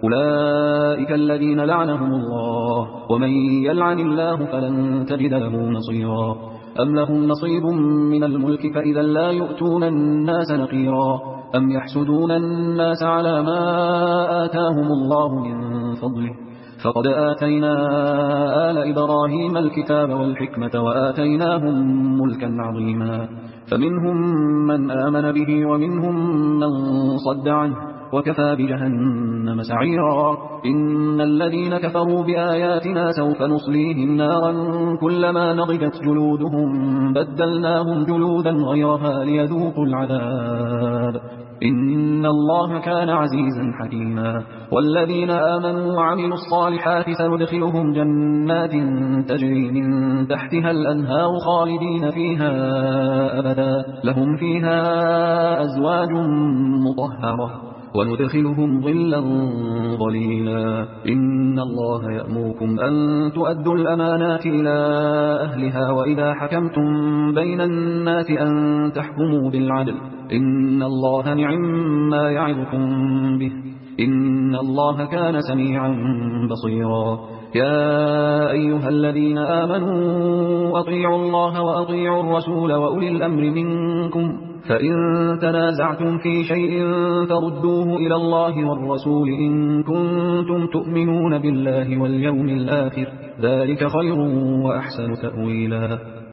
أولئك الذين لعنهم الله، ومن يلعن الله فلن تجد له نصيرا. أم لهم نصيب من الملك فإذا لا يؤتون الناس نقيرا. أم يحسدون الناس على ما آتاهم الله من فضله، فقد آتينا آل إبراهيم الكتاب والحكمة وآتيناهم ملكا عظيما. فمنهم من آمن به ومنهم من صد عنه، وكفى بجهنم سعيرا. إن الذين كفروا بآياتنا سوف نصليهم نارا كلما نضجت جلودهم بدلناهم جلودا غيرها ليذوقوا العذاب. إن الله كان عزيزا حكيما. والذين آمنوا وعملوا الصالحات سندخلهم جنات تجري من تحتها الأنهار خالدين فيها أبدا، لهم فيها أزواج مطهرة وندخلهم ظلا ظليلا. إن الله يأمركم أن تؤدوا الأمانات إلى أهلها، وإذا حكمتم بين الناس أن تحكموا بالعدل. إن الله نعم يعظكم به، إن الله كان سميعا بصيرا. يا أيها الذين آمنوا أطيعوا الله وأطيعوا الرسول وأولي الأمر منكم، فإن تنازعتم في شيء فردوه إلى الله والرسول إن كنتم تؤمنون بالله واليوم الآخر، ذلك خير وأحسن تأويلا.